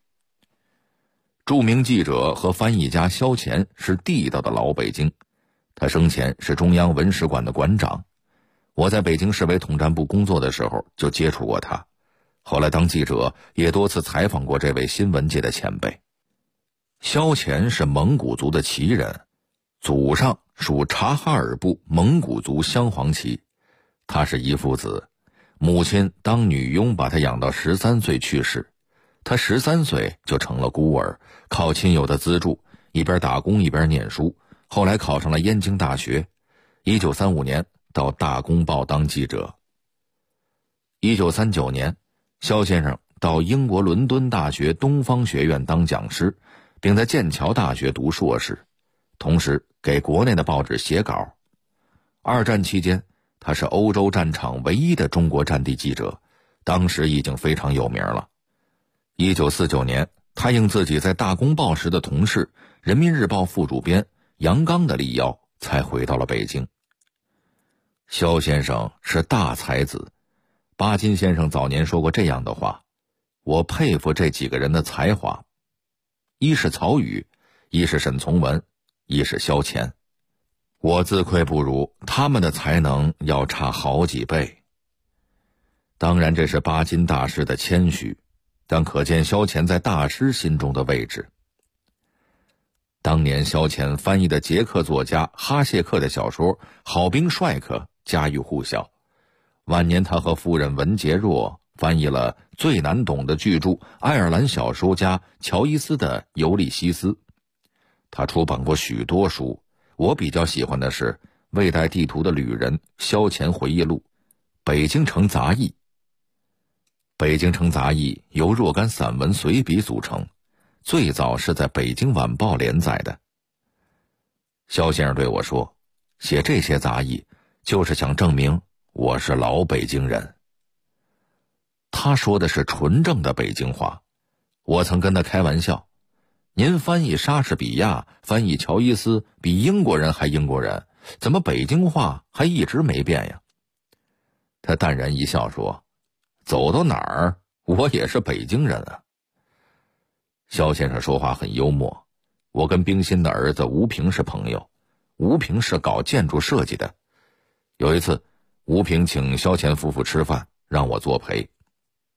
著名记者和翻译家萧乾是地道的老北京，他生前是中央文史馆的馆长。我在北京市委统战部工作的时候就接触过他，后来当记者也多次采访过这位新闻界的前辈。萧乾是蒙古族的旗人，祖上属察哈尔部蒙古族镶黄旗。他是一父子，母亲当女佣把他养到13岁去世，他13岁就成了孤儿，靠亲友的资助，一边打工一边念书，后来考上了燕京大学。1935年到大公报当记者。1939年，萧先生到英国伦敦大学东方学院当讲师，并在剑桥大学读硕士，同时给国内的报纸写稿。2战期间，他是欧洲战场唯一的中国战地记者，当时已经非常有名了。1949年，他应自己在大公报时的同事人民日报副主编杨刚的力邀，才回到了北京。萧先生是大才子，巴金先生早年说过这样的话，我佩服这几个人的才华，一是曹禺，一是沈从文，一是萧乾。我自愧不如，他们的才能要差好几倍。当然这是巴金大师的谦虚，但可见萧乾在大师心中的位置。当年萧乾翻译的捷克作家哈谢克的小说《好兵帅克》家喻户晓，晚年他和夫人文洁若翻译了最难懂的巨著爱尔兰小说家乔伊斯的《尤利西斯》。他出版过许多书，我比较喜欢的是《未带地图的旅人》萧乾回忆录，《北京城杂忆》。《北京城杂忆》由若干散文随笔组成，最早是在《北京晚报》连载的。萧先生对我说，写这些杂忆就是想证明我是老北京人。他说的是纯正的北京话。我曾跟他开玩笑，您翻译莎士比亚，翻译乔伊斯，比英国人还英国人，怎么北京话还一直没变呀？他淡然一笑说，走到哪儿我也是北京人啊。萧先生说话很幽默，我跟冰心的儿子吴平是朋友，吴平是搞建筑设计的。有一次，吴平请萧乾夫妇吃饭，让我作陪。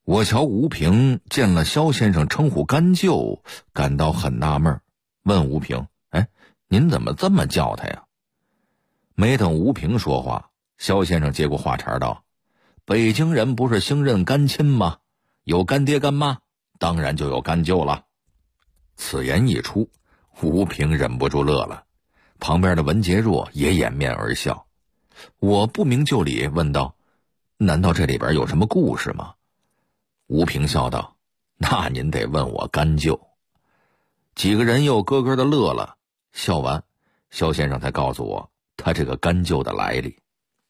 我瞧吴平见了萧先生称呼干舅，感到很纳闷，问吴平：哎，您怎么这么叫他呀？没等吴平说话，萧先生接过话茬道：北京人不是兴认干亲吗？有干爹干妈，当然就有干舅了。此言一出，吴平忍不住乐了，旁边的文杰若也掩面而笑。我不明就里问道：难道这里边有什么故事吗？吴平笑道：那您得问我干舅。几个人又咯咯的乐了，笑完，萧先生才告诉我他这个干舅的来历。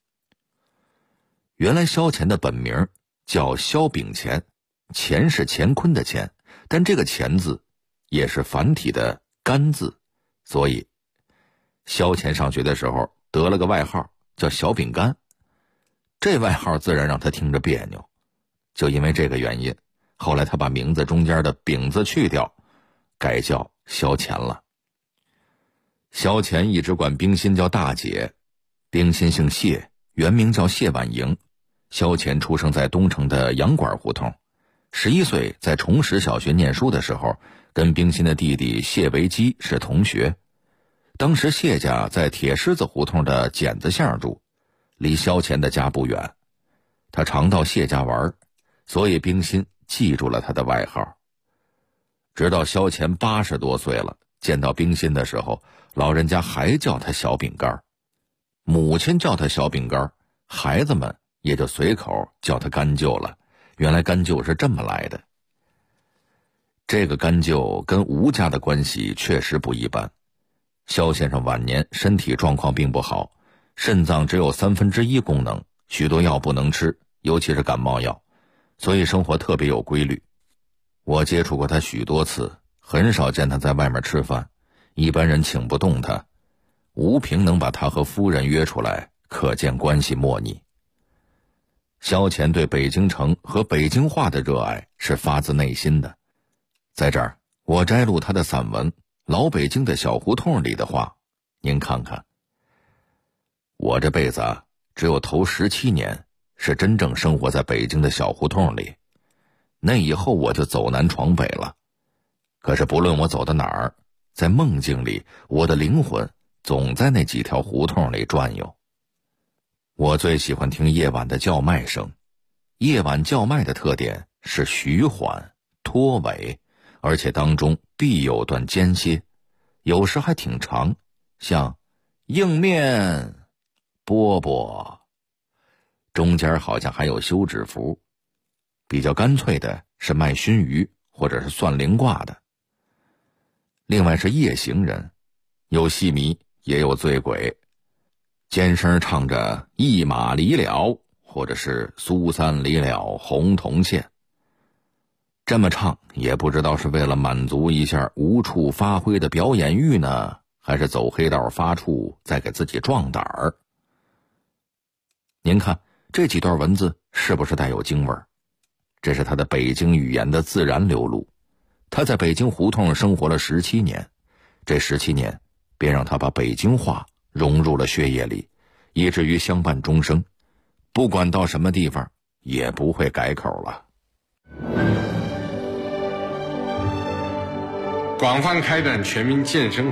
原来萧乾的本名叫萧秉乾，乾是乾坤的乾，但这个乾字也是繁体的干字，所以萧乾上学的时候得了个外号叫小饼干，这外号自然让他听着别扭。就因为这个原因，后来他把名字中间的饼字去掉，改叫萧乾了。萧乾一直管冰心叫大姐，冰心姓谢，原名叫谢婉莹。萧乾出生在东城的洋馆胡同，11岁在崇实小学念书的时候，跟冰心的弟弟谢维基是同学。当时谢家在铁狮子胡同的剪子巷住，离萧乾的家不远。他常到谢家玩，所以冰心记住了他的外号。直到萧乾80多岁了，见到冰心的时候，老人家还叫他小饼干，母亲叫他小饼干，孩子们也就随口叫他干舅了。原来干舅是这么来的。这个干舅跟吴家的关系确实不一般。萧先生晚年身体状况并不好，肾脏只有1/3功能，许多药不能吃，尤其是感冒药，所以生活特别有规律。我接触过他许多次，很少见他在外面吃饭，一般人请不动他。吴平能把他和夫人约出来，可见关系莫逆。萧乾对北京城和北京话的热爱是发自内心的。在这儿，我摘录他的散文《老北京的小胡同》里的话，您看看。我这辈子只有头17年是真正生活在北京的小胡同里，那以后我就走南闯北了。可是不论我走到哪儿，在梦境里，我的灵魂总在那几条胡同里转悠。我最喜欢听夜晚的叫卖声，夜晚叫卖的特点是徐缓、拖尾，而且当中必有段间歇，有时还挺长，像硬面、饽饽，中间好像还有休止符。比较干脆的是卖熏鱼或者是算灵卦的。另外是夜行人，有戏迷也有醉鬼，尖声唱着一马离了，或者是苏三离了红铜线。这么唱也不知道是为了满足一下无处发挥的表演欲呢，还是走黑道发怵再给自己壮胆儿。您看这几段文字是不是带有京味儿？这是他的北京语言的自然流露。他在北京胡同生活了17年，这17年便让他把北京话融入了血液里，以至于相伴终生，不管到什么地方也不会改口了。 广泛开展全民健身